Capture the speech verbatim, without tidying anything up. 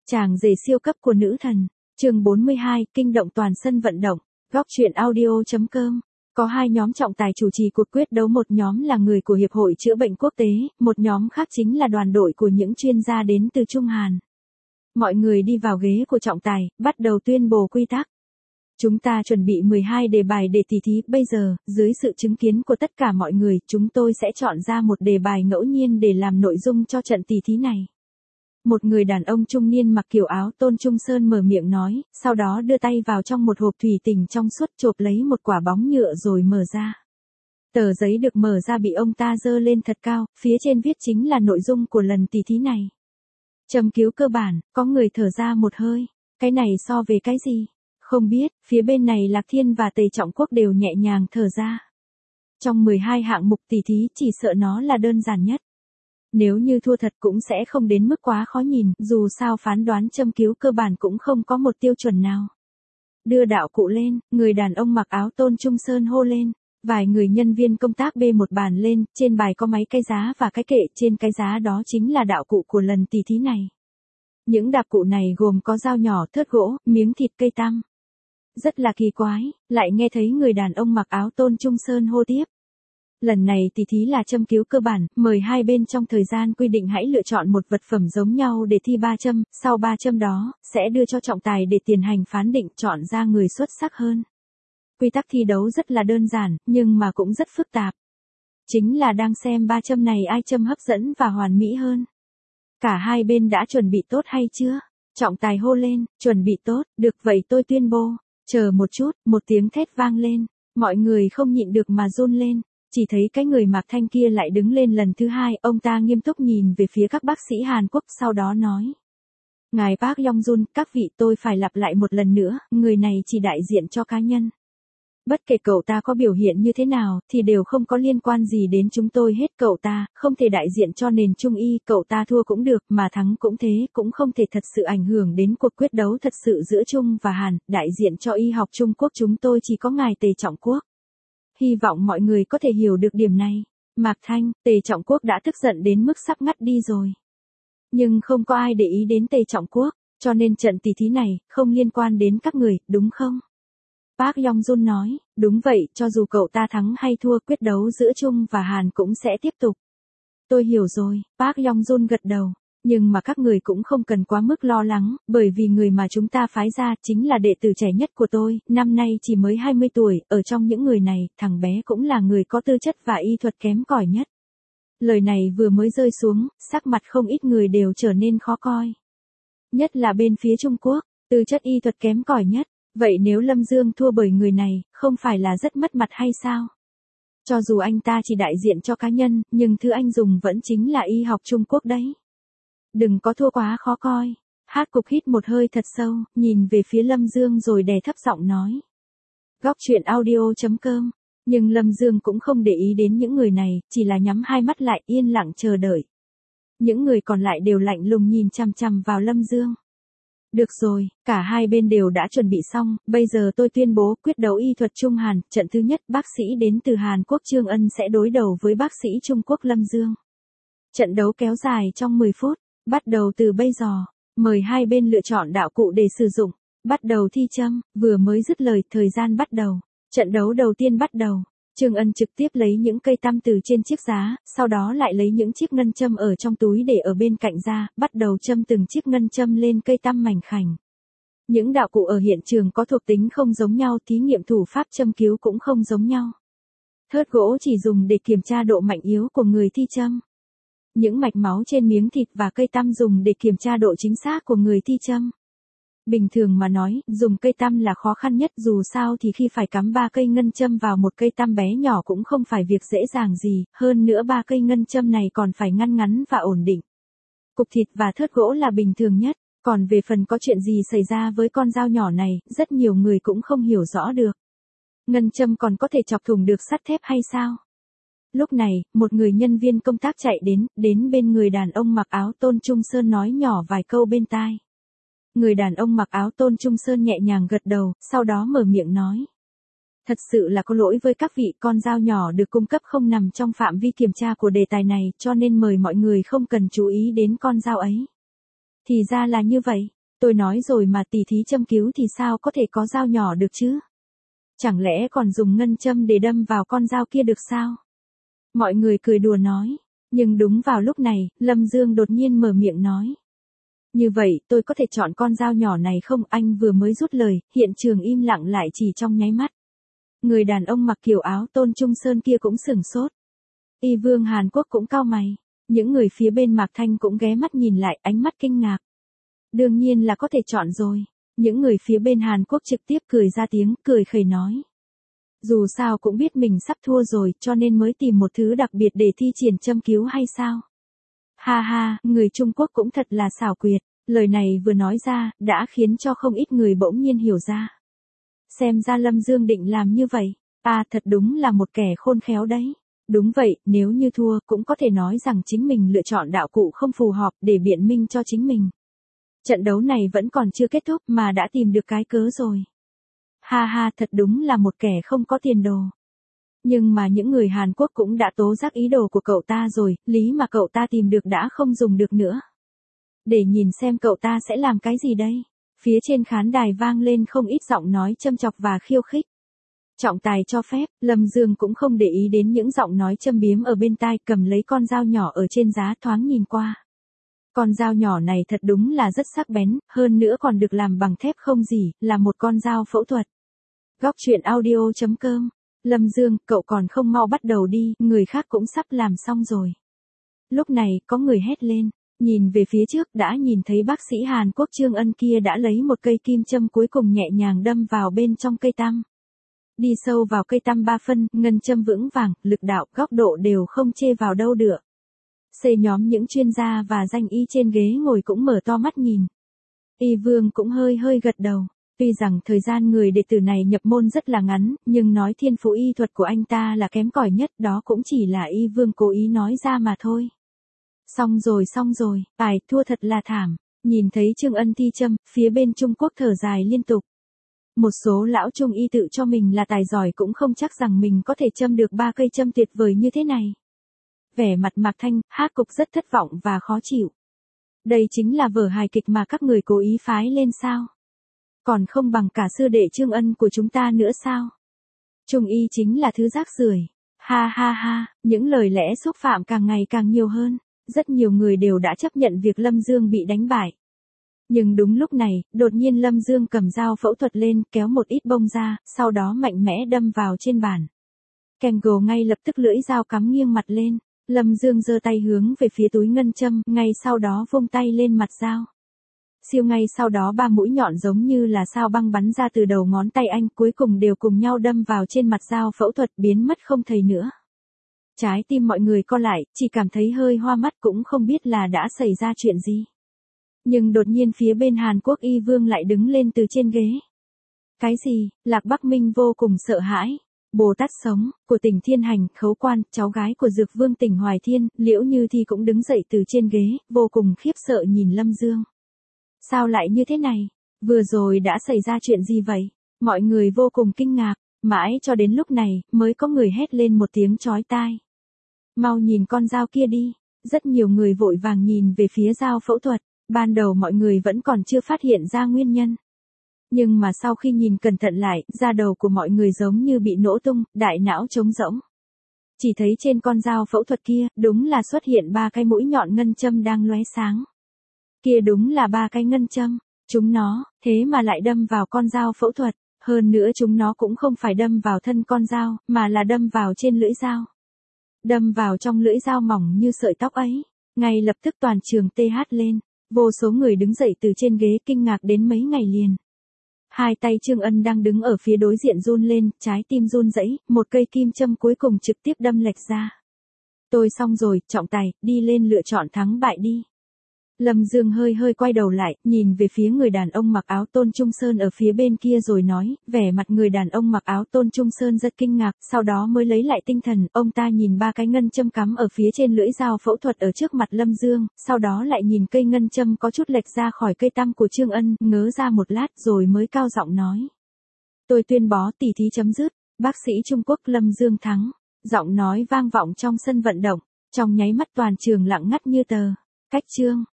Chàng rể siêu cấp của nữ thần, chương bốn mươi hai, kinh động toàn sân vận động, góc truyện audio.com. Có hai nhóm trọng tài chủ trì cuộc quyết đấu, một nhóm là người của Hiệp hội Chữa bệnh Quốc tế, một nhóm khác chính là đoàn đội của những chuyên gia đến từ Trung Hàn. Mọi người đi vào ghế của trọng tài, bắt đầu tuyên bố quy tắc. Chúng ta chuẩn bị mười hai đề bài để tỉ thí, bây giờ, dưới sự chứng kiến của tất cả mọi người, chúng tôi sẽ chọn ra một đề bài ngẫu nhiên để làm nội dung cho trận tỉ thí này. Một người đàn ông trung niên mặc kiểu áo tôn trung sơn mở miệng nói, sau đó đưa tay vào trong một hộp thủy tinh trong suốt, chộp lấy một quả bóng nhựa rồi mở ra. Tờ giấy được mở ra bị ông ta giơ lên thật cao, phía trên viết chính là nội dung của lần tỉ thí này. Châm cứu cơ bản, có người thở ra một hơi, cái này so về cái gì? Không biết, phía bên này Lạc Thiên và Tề Trọng Quốc đều nhẹ nhàng thở ra. Trong mười hai hạng mục tỉ thí chỉ sợ nó là đơn giản nhất. Nếu như thua thật cũng sẽ không đến mức quá khó nhìn, dù sao phán đoán châm cứu cơ bản cũng không có một tiêu chuẩn nào. Đưa đạo cụ lên, người đàn ông mặc áo tôn trung sơn hô lên. Vài người nhân viên công tác bê một bàn lên, trên bài có máy cái giá và cái kệ, trên cái giá đó chính là đạo cụ của lần tỉ thí này. Những đạo cụ này gồm có dao nhỏ, thớt gỗ, miếng thịt, cây tăm. Rất là kỳ quái, lại nghe thấy người đàn ông mặc áo tôn trung sơn hô tiếp. Lần này tỉ thí là châm cứu cơ bản, mời hai bên trong thời gian quy định hãy lựa chọn một vật phẩm giống nhau để thi ba châm, sau ba châm đó, sẽ đưa cho trọng tài để tiến hành phán định chọn ra người xuất sắc hơn. Quy tắc thi đấu rất là đơn giản, nhưng mà cũng rất phức tạp. Chính là đang xem ba châm này ai châm hấp dẫn và hoàn mỹ hơn. Cả hai bên đã chuẩn bị tốt hay chưa? Trọng tài hô lên, chuẩn bị tốt, được vậy tôi tuyên bố. Chờ một chút, một tiếng thét vang lên, mọi người không nhịn được mà run lên. Chỉ thấy cái người mặc thanh kia lại đứng lên lần thứ hai, ông ta nghiêm túc nhìn về phía các bác sĩ Hàn Quốc, sau đó nói. Ngài Park Yong-jun, các vị, tôi phải lặp lại một lần nữa, người này chỉ đại diện cho cá nhân. Bất kể cậu ta có biểu hiện như thế nào, thì đều không có liên quan gì đến chúng tôi hết, cậu ta, không thể đại diện cho nền Trung Y, cậu ta thua cũng được, mà thắng cũng thế, cũng không thể thật sự ảnh hưởng đến cuộc quyết đấu thật sự giữa Trung và Hàn, đại diện cho y học Trung Quốc chúng tôi chỉ có ngài Tề Trọng Quốc. Hy vọng mọi người có thể hiểu được điểm này. Mạc Thanh, Tề Trọng Quốc đã tức giận đến mức sắp ngắt đi rồi. Nhưng không có ai để ý đến Tề Trọng Quốc, cho nên trận tỉ thí này, không liên quan đến các người, đúng không? Park Yong-jun nói, đúng vậy, cho dù cậu ta thắng hay thua, quyết đấu giữa Trung và Hàn cũng sẽ tiếp tục. Tôi hiểu rồi, Park Yong-jun gật đầu. Nhưng mà các người cũng không cần quá mức lo lắng, bởi vì người mà chúng ta phái ra chính là đệ tử trẻ nhất của tôi, năm nay chỉ mới hai mươi tuổi, ở trong những người này, thằng bé cũng là người có tư chất và y thuật kém cỏi nhất. Lời này vừa mới rơi xuống, sắc mặt không ít người đều trở nên khó coi. Nhất là bên phía Trung Quốc, tư chất y thuật kém cỏi nhất, vậy nếu Lâm Dương thua bởi người này, không phải là rất mất mặt hay sao? Cho dù anh ta chỉ đại diện cho cá nhân, nhưng thứ anh dùng vẫn chính là y học Trung Quốc đấy. Đừng có thua quá khó coi. Hát Cục hít một hơi thật sâu, nhìn về phía Lâm Dương rồi đè thấp giọng nói. Góc truyện audio.com. Nhưng Lâm Dương cũng không để ý đến những người này, chỉ là nhắm hai mắt lại yên lặng chờ đợi. Những người còn lại đều lạnh lùng nhìn chằm chằm vào Lâm Dương. Được rồi, cả hai bên đều đã chuẩn bị xong, bây giờ tôi tuyên bố quyết đấu y thuật Trung Hàn, trận thứ nhất bác sĩ đến từ Hàn Quốc Trương Ân sẽ đối đầu với bác sĩ Trung Quốc Lâm Dương. Trận đấu kéo dài trong mười phút. Bắt đầu từ bây giờ, mời hai bên lựa chọn đạo cụ để sử dụng. Bắt đầu thi châm, vừa mới dứt lời, thời gian bắt đầu. Trận đấu đầu tiên bắt đầu. Trương Ân trực tiếp lấy những cây tăm từ trên chiếc giá, sau đó lại lấy những chiếc ngân châm ở trong túi để ở bên cạnh ra, bắt đầu châm từng chiếc ngân châm lên cây tăm mảnh khảnh. Những đạo cụ ở hiện trường có thuộc tính không giống nhau, thí nghiệm thủ pháp châm cứu cũng không giống nhau. Thớt gỗ chỉ dùng để kiểm tra độ mạnh yếu của người thi châm. Những mạch máu trên miếng thịt và cây tăm dùng để kiểm tra độ chính xác của người thi châm. Bình thường mà nói, dùng cây tăm là khó khăn nhất, dù sao thì khi phải cắm ba cây ngân châm vào một cây tăm bé nhỏ cũng không phải việc dễ dàng gì, hơn nữa ba cây ngân châm này còn phải ngăn ngắn và ổn định. Cục thịt và thớt gỗ là bình thường nhất, còn về phần có chuyện gì xảy ra với con dao nhỏ này, rất nhiều người cũng không hiểu rõ được. Ngân châm còn có thể chọc thủng được sắt thép hay sao? Lúc này, một người nhân viên công tác chạy đến, đến bên người đàn ông mặc áo tôn trung sơn nói nhỏ vài câu bên tai. Người đàn ông mặc áo tôn trung sơn nhẹ nhàng gật đầu, sau đó mở miệng nói. Thật sự là có lỗi với các vị, con dao nhỏ được cung cấp không nằm trong phạm vi kiểm tra của đề tài này, cho nên mời mọi người không cần chú ý đến con dao ấy. Thì ra là như vậy, Tôi nói rồi mà tỉ thí châm cứu thì sao có thể có dao nhỏ được chứ? Chẳng lẽ còn dùng ngân châm để đâm vào con dao kia được sao? Mọi người cười đùa nói. Nhưng đúng vào lúc này, Lâm Dương đột nhiên mở miệng nói. Như vậy, tôi có thể chọn con dao nhỏ này không? Anh vừa mới rút lời, hiện trường im lặng lại chỉ trong nháy mắt. Người đàn ông mặc kiểu áo Tôn Trung Sơn kia cũng sửng sốt. Y Vương Hàn Quốc cũng cau mày. Những người phía bên Mạc Thanh cũng ghé mắt nhìn lại, ánh mắt kinh ngạc. Đương nhiên là có thể chọn rồi. Những người phía bên Hàn Quốc trực tiếp cười ra tiếng, cười khẩy nói. Dù sao cũng biết mình sắp thua rồi, cho nên mới tìm một thứ đặc biệt để thi triển châm cứu hay sao? Ha ha, người Trung Quốc cũng thật là xảo quyệt. Lời này vừa nói ra, đã khiến cho không ít người bỗng nhiên hiểu ra. Xem ra Lâm Dương định làm như vậy. À, thật đúng là một kẻ khôn khéo đấy. Đúng vậy, nếu như thua, cũng có thể nói rằng chính mình lựa chọn đạo cụ không phù hợp để biện minh cho chính mình. Trận đấu này vẫn còn chưa kết thúc mà đã tìm được cái cớ rồi. Ha ha, thật đúng là một kẻ không có tiền đồ. Nhưng mà những người Hàn Quốc cũng đã tố giác ý đồ của cậu ta rồi, lý mà cậu ta tìm được đã không dùng được nữa. Để nhìn xem cậu ta sẽ làm cái gì đây. Phía trên khán đài vang lên không ít giọng nói châm chọc và khiêu khích. Trọng tài cho phép, Lâm Dương cũng không để ý đến những giọng nói châm biếm ở bên tai, cầm lấy con dao nhỏ ở trên giá thoáng nhìn qua. Con dao nhỏ này thật đúng là rất sắc bén, hơn nữa còn được làm bằng thép không gì, là một con dao phẫu thuật. Góc truyện audio chấm com. Lâm Dương, cậu còn không mau bắt đầu đi, người khác cũng sắp làm xong rồi. Lúc này, có người hét lên, nhìn về phía trước đã nhìn thấy bác sĩ Hàn Quốc Trương Ân kia đã lấy một cây kim châm cuối cùng nhẹ nhàng đâm vào bên trong cây tăm. Đi sâu vào cây tăm ba phân, ngân châm vững vàng, lực đạo, góc độ đều không chê vào đâu được. Xê nhóm những chuyên gia và danh y trên ghế ngồi cũng mở to mắt nhìn. Y Vương cũng hơi hơi gật đầu. Tuy rằng thời gian người đệ tử này nhập môn rất là ngắn, nhưng nói thiên phú y thuật của anh ta là kém cỏi nhất, đó cũng chỉ là Y Vương cố ý nói ra mà thôi. Xong rồi xong rồi, ai thua thật là thảm. Nhìn thấy Trương Ân thi châm, phía bên Trung Quốc thở dài liên tục. Một số lão trung y tự cho mình là tài giỏi cũng không chắc rằng mình có thể châm được ba cây châm tuyệt vời như thế này. Vẻ mặt Mạc Thanh, hát cục rất thất vọng và khó chịu. Đây chính là vở hài kịch mà các người cố ý phái lên sao? Còn không bằng cả sư đệ Trương Ân của chúng ta nữa sao? Trung y chính là thứ rác rưởi. Ha ha ha, những lời lẽ xúc phạm càng ngày càng nhiều hơn. Rất nhiều người đều đã chấp nhận việc Lâm Dương bị đánh bại. Nhưng đúng lúc này, đột nhiên Lâm Dương cầm dao phẫu thuật lên, kéo một ít bông ra, sau đó mạnh mẽ đâm vào trên bàn. Kengo ngay lập tức lưỡi dao cắm nghiêng mặt lên. Lâm Dương giơ tay hướng về phía túi ngân châm, ngay sau đó vung tay lên mặt dao. Siêu ngay sau đó ba mũi nhọn giống như là sao băng bắn ra từ đầu ngón tay anh, cuối cùng đều cùng nhau đâm vào trên mặt dao phẫu thuật, biến mất không thấy nữa. Trái tim mọi người co lại, chỉ cảm thấy hơi hoa mắt, cũng không biết là đã xảy ra chuyện gì. Nhưng đột nhiên phía bên Hàn Quốc Y Vương lại đứng lên từ trên ghế. Cái gì? Lạc Bắc Minh vô cùng sợ hãi. Bồ Tát sống, của Tỉnh Thiên Hành, Khấu Quan, cháu gái của Dược Vương Tỉnh Hoài Thiên, Liễu Như Thi cũng đứng dậy từ trên ghế, vô cùng khiếp sợ nhìn Lâm Dương. Sao lại như thế này? Vừa rồi đã xảy ra chuyện gì vậy? Mọi người vô cùng kinh ngạc, mãi cho đến lúc này, mới có người hét lên một tiếng chói tai. Mau nhìn con dao kia đi. Rất nhiều người vội vàng nhìn về phía dao phẫu thuật, ban đầu mọi người vẫn còn chưa phát hiện ra nguyên nhân. Nhưng mà sau khi nhìn cẩn thận lại, da đầu của mọi người giống như bị nổ tung, đại não trống rỗng. Chỉ thấy trên con dao phẫu thuật kia, đúng là xuất hiện ba cái mũi nhọn ngân châm đang lóe sáng. Kia đúng là ba cái ngân châm, chúng nó, thế mà lại đâm vào con dao phẫu thuật, hơn nữa chúng nó cũng không phải đâm vào thân con dao, mà là đâm vào trên lưỡi dao. Đâm vào trong lưỡi dao mỏng như sợi tóc ấy, ngay lập tức toàn trường tê hát lên, vô số người đứng dậy từ trên ghế kinh ngạc đến mấy ngày liền. Hai tay Trương Ân đang đứng ở phía đối diện run lên, trái tim run rẩy, một cây kim châm cuối cùng trực tiếp đâm lệch ra. Tôi xong rồi, trọng tài, đi lên lựa chọn thắng bại đi. Lâm Dương hơi hơi quay đầu lại, nhìn về phía người đàn ông mặc áo Tôn Trung Sơn ở phía bên kia rồi nói, vẻ mặt người đàn ông mặc áo Tôn Trung Sơn rất kinh ngạc, sau đó mới lấy lại tinh thần, ông ta nhìn ba cái ngân châm cắm ở phía trên lưỡi dao phẫu thuật ở trước mặt Lâm Dương, sau đó lại nhìn cây ngân châm có chút lệch ra khỏi cây tăm của Trương Ân, ngớ ra một lát rồi mới cao giọng nói. Tôi tuyên bó tỉ thí chấm dứt, bác sĩ Trung Quốc Lâm Dương thắng. Giọng nói vang vọng trong sân vận động, trong nháy mắt toàn trường lặng ngắt như tờ. Cách chương